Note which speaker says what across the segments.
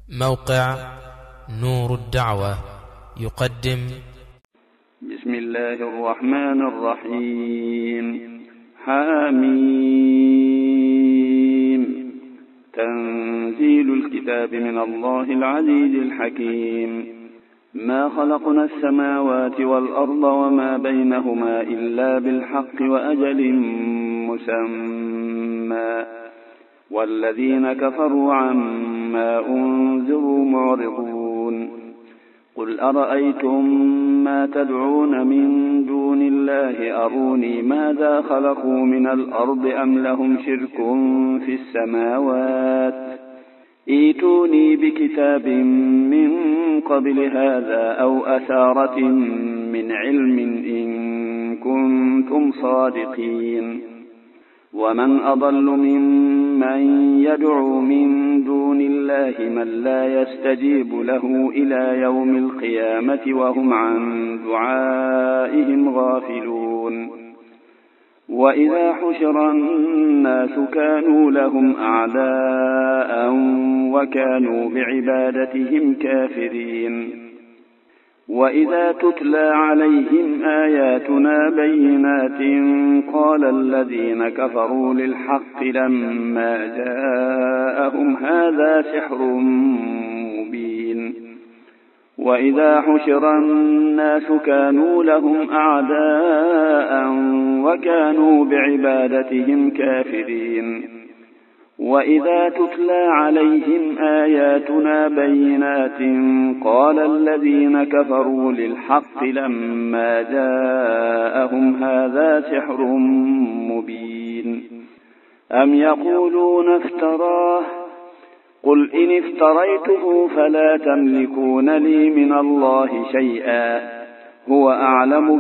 Speaker 1: موقع نور الدعوة يقدم
Speaker 2: بسم الله الرحمن الرحيم. حاميم. تنزيل الكتاب من الله العزيز الحكيم. ما خلقنا السماوات والأرض وما بينهما إلا بالحق وأجل مسمى، والذين كفروا عما أنذروا معرضون. قل أرأيتم ما تدعون من دون الله أروني ماذا خلقوا من الأرض أم لهم شرك في السماوات، ائتوني بكتاب من قبل هذا أو أثارة من علم إن كنتم صادقين. ومن أضل ممن يدعو من دون الله من لا يستجيب له إلى يوم القيامة وهم عن دعائهم غافلون. وإذا حشر الناس كانوا لهم أعداء وكانوا بعبادتهم كافرين. وإذا تتلى عليهم آياتنا بينات قال الذين كفروا للحق لما جاءهم هذا سحر مبين. وإذا حشر الناس كانوا لهم أعداء وكانوا بعبادتهم كافرين. وإذا تتلى عليهم آياتنا بينات قال الذين كفروا للحق لما جاءهم هذا سحر مبين. أم يقولون افتراه، قل إن افتريته فلا تملكون لي من الله شيئا، هو أعلم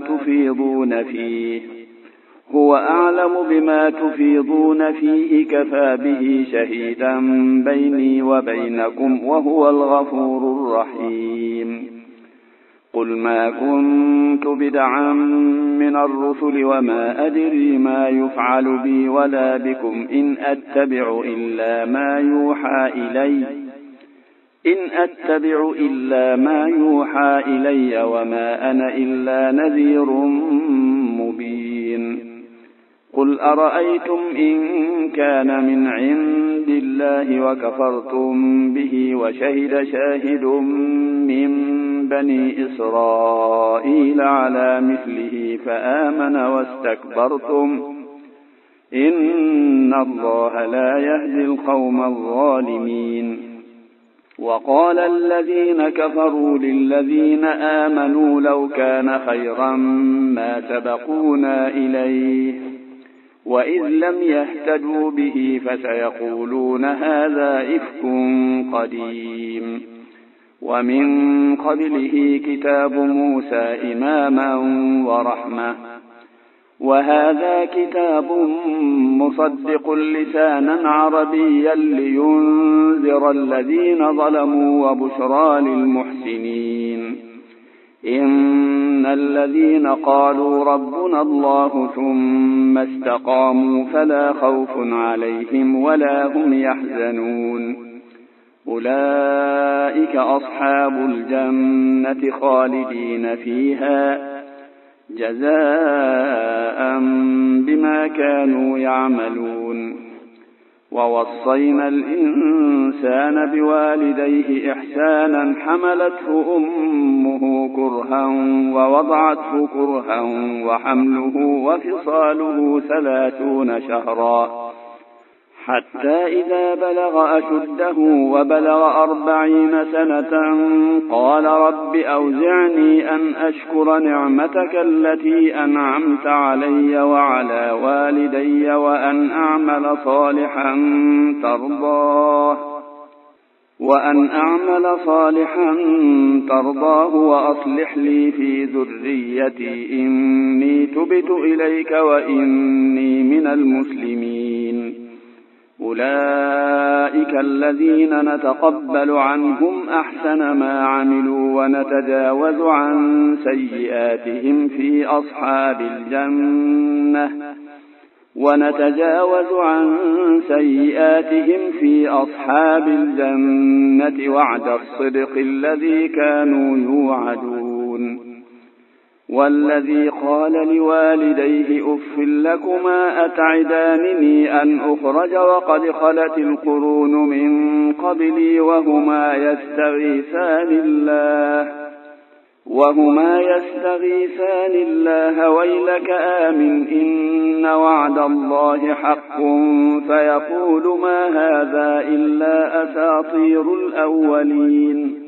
Speaker 2: بما تفيضون فيه كفى به شهيدا بيني وبينكم وهو الغفور الرحيم. قل ما كنت بدعا من الرسل وما أدري ما يفعل بي ولا بكم إن أتبع إلا ما يوحى إلي وما أنا إلا نذير مبين. قل أرأيتم إن كان من عند الله وكفرتم به وشهد شاهد من بني إسرائيل على مثله فآمن واستكبرتم إن الله لا يهدي القوم الظالمين. وقال الذين كفروا للذين آمنوا لو كان خيرا ما سبقونا إليه وإذ لم يهتدوا به فسيقولون هذا إفك قديم. ومن قبله كتاب موسى إماما ورحمة، وهذا كتاب مصدق لسانا عربيا لينذر الذين ظلموا وبشرى للمحسنين. إن الذين قالوا ربنا الله ثم استقاموا فلا خوف عليهم ولا هم يحزنون. أولئك أصحاب الجنة خالدين فيها جزاء بما كانوا يعملون. ووصينا الإنسان بوالديه إحسانا حملته أمه كرها ووضعته كرها وحمله وفصاله 30 شهرا حتى إذا بلغ أشده وبلغ 40 سنة قال رب أوزعني أن أشكر نعمتك التي أنعمت علي وعلى والدي وأن أعمل صالحا ترضاه وأصلح لي في ذريتي إني تبت إليك وإني من المسلمين. أولئك الذين نتقبل عنهم أحسن ما عملوا ونتجاوز عن سيئاتهم في أصحاب الجنة ونتجاوز عن سيئاتهم في أصحاب الجنة وعد الصدق الذي كانوا يوعدون. والذي قال لوالديه أف لكما أتعدانني أن أخرج وقد خلت القرون من قبلي وهما يستغيثان الله ويلك آمن إن وعد الله حق فيقول ما هذا إلا أساطير الأولين.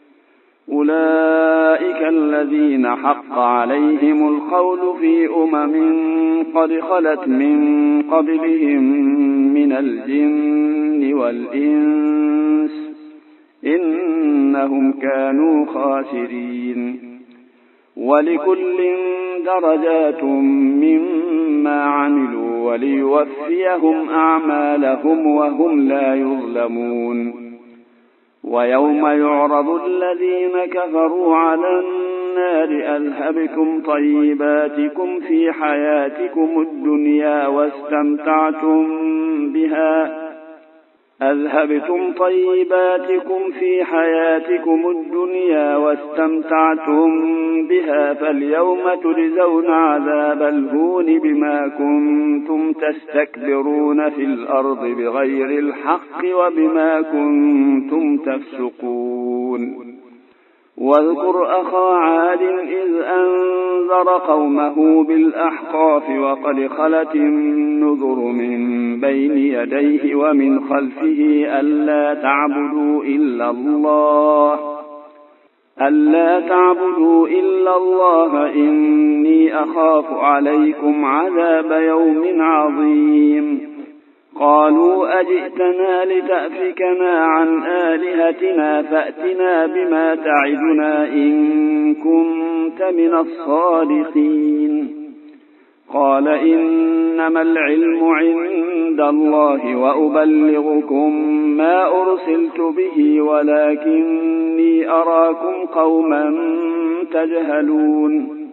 Speaker 2: أولئك الذين حق عليهم القول في قد خلت من قبلهم من الجن والإنس إنهم كانوا خاسرين. ولكل درجات مما عملوا وليوفيهم أعمالهم وهم لا يظلمون. ويوم يعرض الذين كفروا على النار أذهبتم طيباتكم في حياتكم الدنيا واستمتعتم بها فاليوم تجزون عذاب الهون بما كنتم تستكبرون في الأرض بغير الحق وبما كنتم تفسقون. واذكر أخا عاد إذ أنذر قومه بالأحقاف وقد خلت النذر من بين يديه ومن خلفه ألا تعبدوا إلا الله إني أخاف عليكم عذاب يوم عظيم. قالوا أجئتنا لتأفكنا عن آلهتنا فأتنا بما تعدنا إن كنت من الصادقين. قال إنما العلم عند الله وأبلغكم ما أرسلت به ولكني أراكم قوما تجهلون.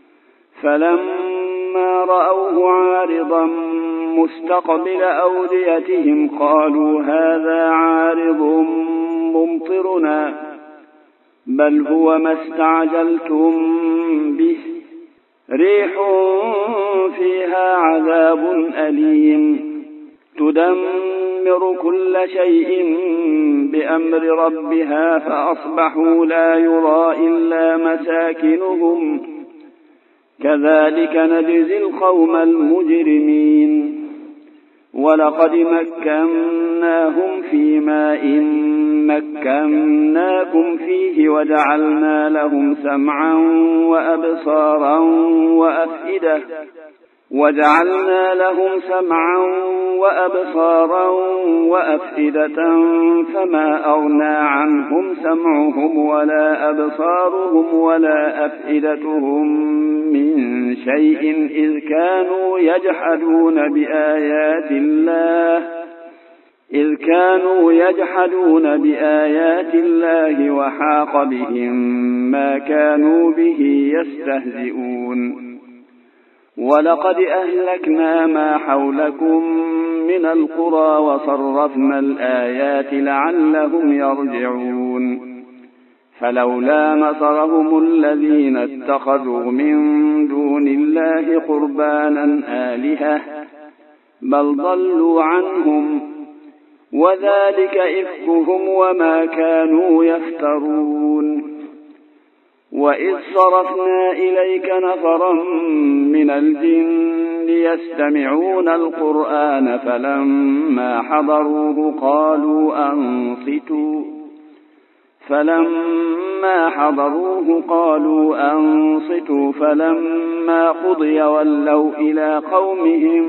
Speaker 2: فلما رأوه عارضا مستقبل أوديتهم قالوا هذا عارض ممطرنا بل هو ما استعجلتم به ريح فيها عذاب أليم تدمر كل شيء بأمر ربها فأصبحوا لا يرى إلا مساكنهم كذلك نجزي القوم المجرمين. ولقد مكناهم في ماء مكناكم فيه وجعلنا لهم سمعا وأبصارا وأفئدة فما أغنى عنهم سمعهم ولا أبصارهم ولا أفئدتهم من شيء إذ كانوا يجحدون بآيات الله وحاق بهم ما كانوا به يستهزئون. ولقد أهلكنا ما حولكم من القرى وصرفنا الآيات لعلهم يرجعون. فلولا نصرهم الذين اتخذوا من دون الله قربانا آلهة بل ضلوا عنهم وذلك إفكهم وما كانوا يفترون. وإذ صرفنا إليك نفرا من الجن يستمعون القرآن فلما حضروه قالوا أنصتوا فلما قضي ولوا إلى قومهم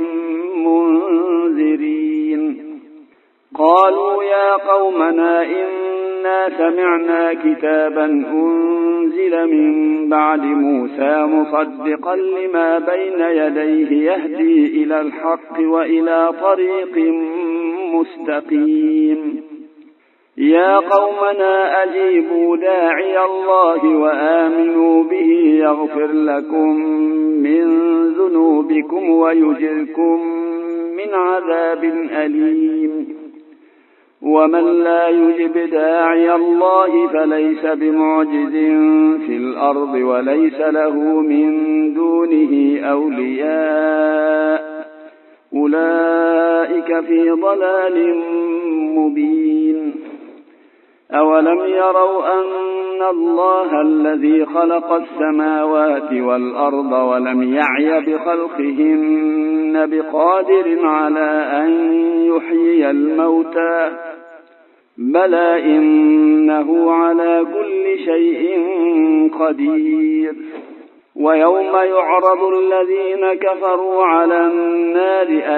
Speaker 2: منذرين. قالوا يا قومنا إنا سمعنا كتابا أنزل من بعد موسى مصدقا لما بين يديه يهدي إلى الحق وإلى طريق مستقيم يا قومنا أجيبوا داعي الله وآمنوا به يغفر لكم من ذنوبكم ويجركم من عذاب أليم ومن لا يجب داعي الله فليس بمعجز في الأرض وليس له من دونه أولياء أولئك في ضلال مبين أولم يروا أن الله الذي خلق السماوات والأرض ولم يعي بخلقهن بقادر على أن يحيي الموتى بلى إنه على كل شيء قدير ويوم يعرض الذين كفروا على النار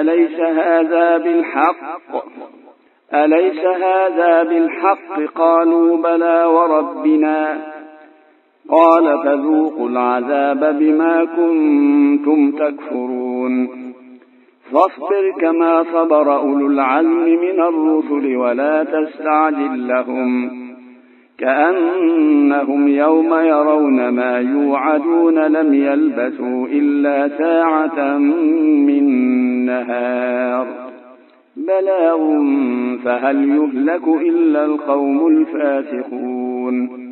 Speaker 2: أليس هذا بالحق قالوا بلى وربنا قال فذوقوا العذاب بما كنتم تكفرون فاصبر كما صبر أولو العزم من الرسل ولا تستعجل لهم كأنهم يوم يرون ما يوعدون لم يلبثوا إلا ساعة من نهار بلاغ فهل يهلك إلا القوم الفاسقون